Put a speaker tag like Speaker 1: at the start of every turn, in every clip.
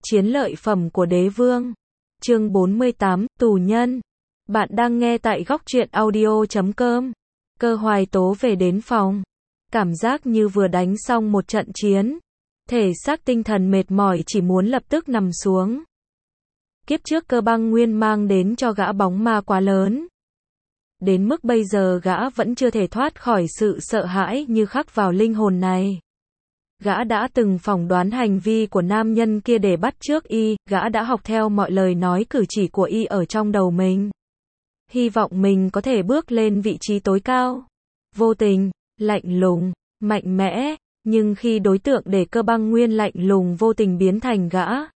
Speaker 1: Chiến lợi phẩm của đế vương. Chương 48, tù nhân. Bạn đang nghe tại góc truyện audio.com. Cơ Hoài Tố về đến phòng. Cảm giác như vừa đánh xong một trận chiến. Thể xác tinh thần mệt mỏi chỉ muốn lập tức nằm xuống. Kiếp trước Cơ Băng Nguyên mang đến cho gã bóng ma quá lớn. Đến mức bây giờ gã vẫn chưa thể thoát khỏi sự sợ hãi như khắc vào linh hồn này. Gã đã từng phỏng đoán hành vi của nam nhân kia để bắt chước y, gã đã học theo mọi lời nói cử chỉ của y ở trong đầu mình. Hy vọng mình có thể bước lên vị trí tối cao. Vô tình, lạnh lùng, mạnh mẽ, nhưng khi đối tượng để Cơ Băng Nguyên lạnh lùng vô tình biến thành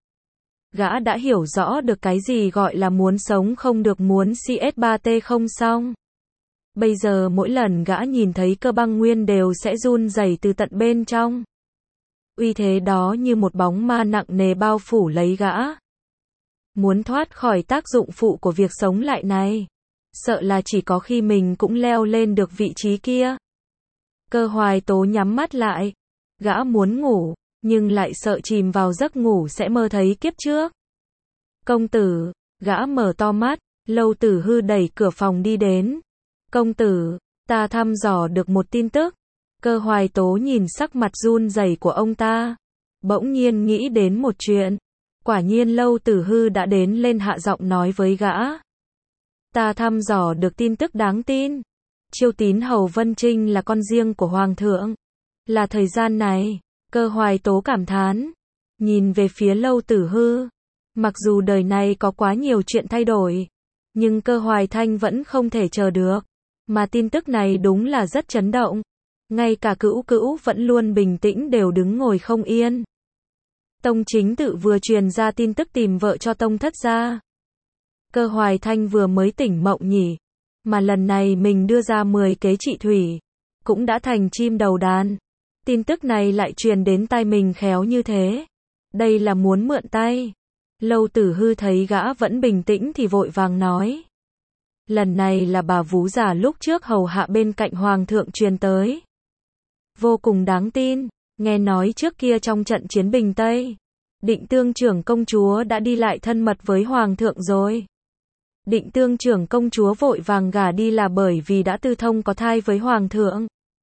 Speaker 1: gã đã hiểu rõ được cái gì gọi là muốn sống không được, muốn CS3T không xong. Bây giờ mỗi lần gã nhìn thấy Cơ Băng Nguyên đều sẽ run rẩy từ tận bên trong. Uy thế đó như một bóng ma nặng nề bao phủ lấy gã. Muốn thoát khỏi tác dụng phụ của việc sống lại này, sợ là chỉ có khi mình cũng leo lên được vị trí kia. Cơ Hoài Tố nhắm mắt lại. Gã muốn ngủ, nhưng lại sợ chìm vào giấc ngủ sẽ mơ thấy kiếp trước. Công tử, gã mở to mắt, Lâu Tử Hư đẩy cửa phòng đi đến. Công tử, ta thăm dò được một tin tức. Cơ Hoài Tố nhìn sắc mặt run rẩy của ông ta, bỗng nhiên nghĩ đến một chuyện. Quả nhiên Lâu Tử Hư đã đến lên hạ giọng nói với gã. Ta thăm dò được tin tức đáng tin. Chiêu Tín Hầu Vân Trinh là con riêng của Hoàng thượng. Là thời gian này, Cơ Hoài Tố cảm thán, nhìn về phía Lâu Tử Hư. Mặc dù đời này có quá nhiều chuyện thay đổi, nhưng Cơ Hoài Thanh vẫn không thể chờ được. Mà tin tức này đúng là rất chấn động. Ngay cả Cữu Cữu vẫn luôn bình tĩnh đều đứng ngồi không yên. Tông chính tự vừa truyền ra tin tức tìm vợ cho Tông thất gia. Cơ Hoài Thanh vừa mới tỉnh mộng nhỉ. Mà lần này mình đưa ra 10 kế trị thủy, cũng đã thành chim đầu đàn. Tin tức này lại truyền đến tai mình khéo như thế. Đây là muốn mượn tay. Lâu Tử Hư thấy gã vẫn bình tĩnh thì vội vàng nói. Lần này là bà vú già lúc trước hầu hạ bên cạnh Hoàng thượng truyền tới. Vô cùng đáng tin, nghe nói trước kia trong trận chiến Bình Tây, Định Tương trưởng công chúa đã đi lại thân mật với Hoàng thượng rồi. Định Tương trưởng công chúa vội vàng gả đi là bởi vì đã tư thông có thai với Hoàng thượng.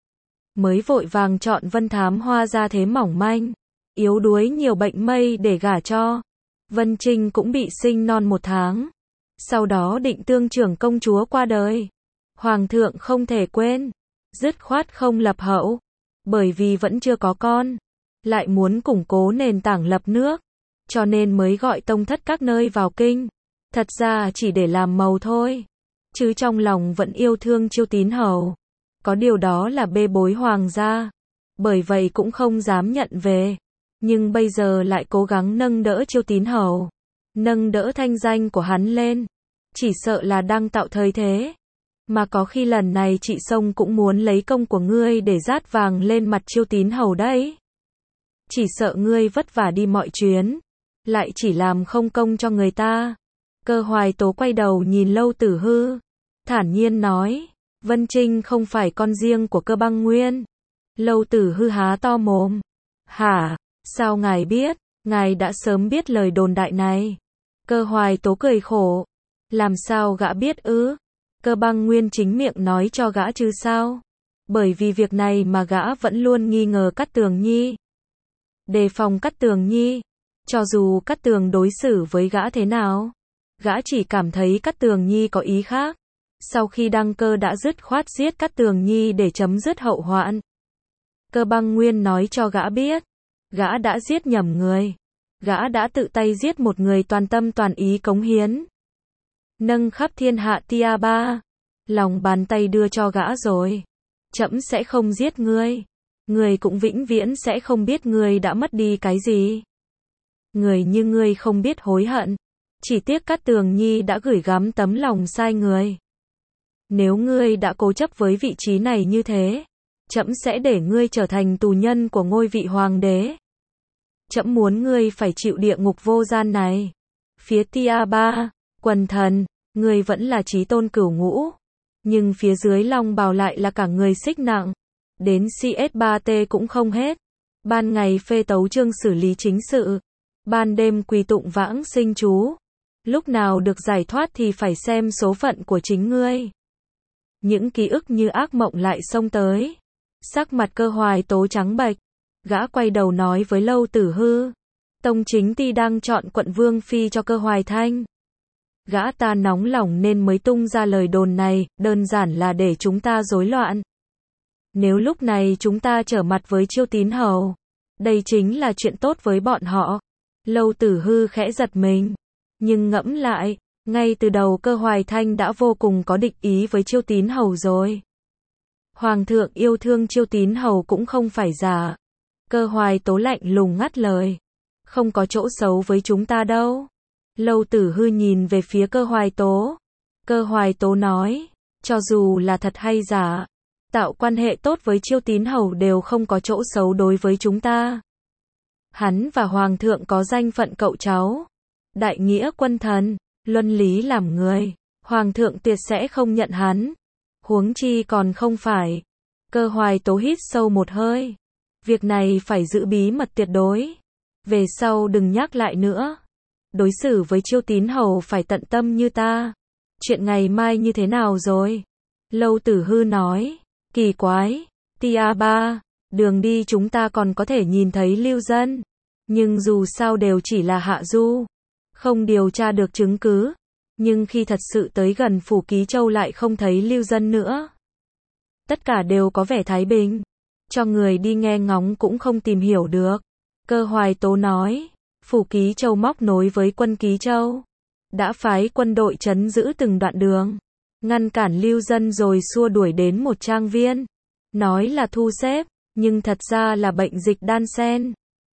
Speaker 1: Mới vội vàng chọn Vân Thám Hoa ra thế mỏng manh, yếu đuối nhiều bệnh mây để gả cho. Vân Trinh cũng bị sinh non 1 tháng. Sau đó Định Tương trưởng công chúa qua đời. Hoàng thượng không thể quên, dứt khoát không lập hậu. Bởi vì vẫn chưa có con, lại muốn củng cố nền tảng lập nước, cho nên mới gọi tông thất các nơi vào kinh. Thật ra chỉ để làm màu thôi, chứ trong lòng vẫn yêu thương Chiêu Tín Hầu. Có điều đó là bê bối hoàng gia, bởi vậy cũng không dám nhận về. Nhưng bây giờ lại cố gắng nâng đỡ Chiêu Tín Hầu, nâng đỡ thanh danh của hắn lên. Chỉ sợ là đang tạo thời thế. Mà có khi lần này chị Sông cũng muốn lấy công của ngươi để dát vàng lên mặt Chiêu Tín Hầu đấy. Chỉ sợ ngươi vất vả đi mọi chuyến, lại chỉ làm không công cho người ta. Cơ Hoài Tố quay đầu nhìn Lâu Tử Hư, thản nhiên nói, Vân Trinh không phải con riêng của Cơ Băng Nguyên. Lâu Tử Hư há to mồm. Hả, sao ngài biết? Ngài đã sớm biết lời đồn đại này. Cơ Hoài Tố cười khổ. Làm sao gã biết ư? Cơ Băng Nguyên chính miệng nói cho gã chứ sao? Bởi vì việc này mà gã vẫn luôn nghi ngờ Cát Tường Nhi. Đề phòng Cát Tường Nhi. Cho dù Cát Tường đối xử với gã thế nào, gã chỉ cảm thấy Cát Tường Nhi có ý khác. Sau khi đăng cơ đã dứt khoát giết Cát Tường Nhi để chấm dứt hậu hoạn. Cơ Băng Nguyên nói cho gã biết, gã đã giết nhầm người. Gã đã tự tay giết một người toàn tâm toàn ý cống hiến, nâng khắp thiên hạ tia ba, lòng bàn tay đưa cho gã rồi. Trẫm sẽ không giết ngươi. Ngươi cũng vĩnh viễn sẽ không biết ngươi đã mất đi cái gì. Người như ngươi không biết hối hận. Chỉ tiếc Cát Tường Nhi đã gửi gắm tấm lòng sai người. Nếu ngươi đã cố chấp với vị trí này như thế, trẫm sẽ để ngươi trở thành tù nhân của ngôi vị hoàng đế. Trẫm muốn ngươi phải chịu địa ngục vô gian này. Phía tia ba, quần thần, ngươi vẫn là chí tôn cửu ngũ, nhưng phía dưới long bào lại là cả người xích nặng. Đến CS3T cũng không hết. Ban ngày phê tấu chương xử lý chính sự, ban đêm quỳ tụng vãng sinh chú, lúc nào được giải thoát thì phải xem số phận của chính ngươi. Những ký ức như ác mộng lại xông tới. Sắc mặt Cơ Hoài Tố trắng bệch, gã quay đầu nói với Lâu Tử Hư, Tông Chính Ti đang chọn quận Vương Phi cho Cơ Hoài Thanh. Gã ta nóng lòng nên mới tung ra lời đồn này, đơn giản là để chúng ta rối loạn. Nếu lúc này chúng ta trở mặt với Chiêu Tín Hầu, đây chính là chuyện tốt với bọn họ. Lâu Tử Hư khẽ giật mình, nhưng ngẫm lại, ngay từ đầu Cơ Hoài Thanh đã vô cùng có địch ý với Chiêu Tín Hầu rồi. Hoàng thượng yêu thương Chiêu Tín Hầu cũng không phải giả. Cơ Hoài Tố lạnh lùng ngắt lời, không có chỗ xấu với chúng ta đâu. Lâu Tử Hư nhìn về phía Cơ Hoài Tố. Cơ Hoài Tố nói, cho dù là thật hay giả, tạo quan hệ tốt với Chiêu Tín Hầu đều không có chỗ xấu đối với chúng ta. Hắn và Hoàng thượng có danh phận cậu cháu, đại nghĩa quân thần, luân lý làm người, Hoàng thượng tuyệt sẽ không nhận hắn. Huống chi còn không phải. Cơ Hoài Tố hít sâu một hơi. Việc này phải giữ bí mật tuyệt đối. Về sau đừng nhắc lại nữa. Đối xử với Chiêu Tín Hầu phải tận tâm như ta. Chuyện ngày mai như thế nào rồi? Lâu Tử Hư nói, kỳ quái, Tia ba, đường đi chúng ta còn có thể nhìn thấy lưu dân. Nhưng dù sao đều chỉ là hạ du. Không điều tra được chứng cứ. Nhưng khi thật sự tới gần Phủ Ký Châu lại không thấy lưu dân nữa. Tất cả đều có vẻ thái bình. Cho người đi nghe ngóng cũng không tìm hiểu được. Cơ Hoài Tố nói, Phủ Ký Châu móc nối với quân Ký Châu. Đã phái quân đội trấn giữ từng đoạn đường. Ngăn cản lưu dân rồi xua đuổi đến một trang viên. Nói là thu xếp, nhưng thật ra là bệnh dịch đan sen.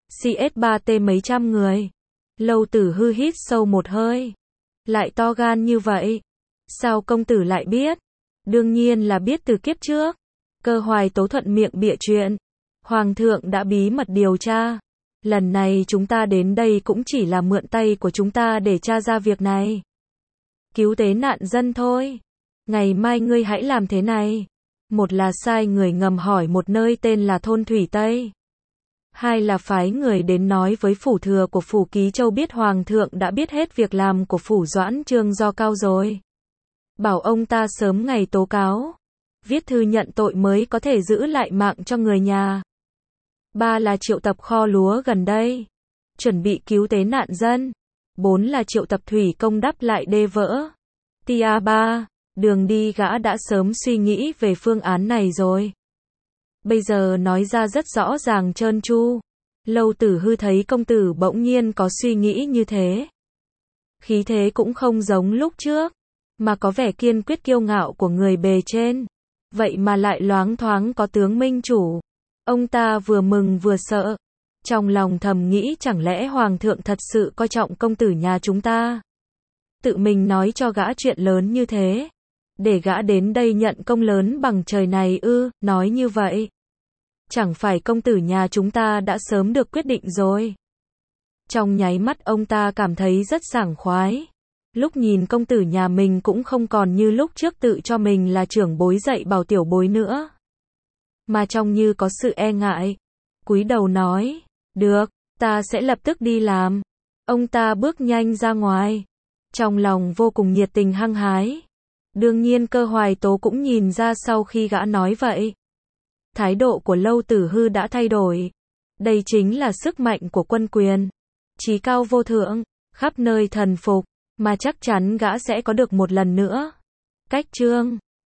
Speaker 1: CS3T mấy trăm người. Lâu Tử Hư hít sâu một hơi. Lại to gan như vậy. Sao công tử lại biết? Đương nhiên là biết từ kiếp trước. Cơ Hoài Tố thuận miệng bịa chuyện. Hoàng thượng đã bí mật điều tra. Lần này chúng ta đến đây cũng chỉ là mượn tay của chúng ta để tra ra việc này. Cứu tế nạn dân thôi. Ngày mai ngươi hãy làm thế này. Một là sai người ngầm hỏi một nơi tên là thôn Thủy Tây. Hai là phái người đến nói với phủ thừa của Phủ Ký Châu biết Hoàng thượng đã biết hết việc làm của Phủ Doãn Trương Do Cao rồi. Bảo ông ta sớm ngày tố cáo. Viết thư nhận tội mới có thể giữ lại mạng cho người nhà. Ba là triệu tập kho lúa gần đây. Chuẩn bị cứu tế nạn dân. Bốn là triệu tập thủy công đắp lại đê vỡ. Tia ba, đường đi gã đã sớm suy nghĩ về phương án này rồi. Bây giờ nói ra rất rõ ràng trơn tru. Lâu Tử Hư thấy công tử bỗng nhiên có suy nghĩ như thế. Khí thế cũng không giống lúc trước, mà có vẻ kiên quyết kiêu ngạo của người bề trên. Vậy mà lại loáng thoáng có tướng minh chủ. Ông ta vừa mừng vừa sợ. Trong lòng thầm nghĩ chẳng lẽ Hoàng thượng thật sự coi trọng công tử nhà chúng ta. Tự mình nói cho gã chuyện lớn như thế. Để gã đến đây nhận công lớn bằng trời này ư, nói như vậy. Chẳng phải công tử nhà chúng ta đã sớm được quyết định rồi. Trong nháy mắt ông ta cảm thấy rất sảng khoái. Lúc nhìn công tử nhà mình cũng không còn như lúc trước tự cho mình là trưởng bối dạy bảo tiểu bối nữa. Mà trông như có sự e ngại. Cúi đầu nói, được, ta sẽ lập tức đi làm. Ông ta bước nhanh ra ngoài. Trong lòng vô cùng nhiệt tình hăng hái. Đương nhiên Cơ Hoài Tố cũng nhìn ra sau khi gã nói vậy. Thái độ của Lâu Tử Hư đã thay đổi. Đây chính là sức mạnh của quân quyền. Chí cao vô thượng, khắp nơi thần phục, mà chắc chắn gã sẽ có được một lần nữa. Cách chương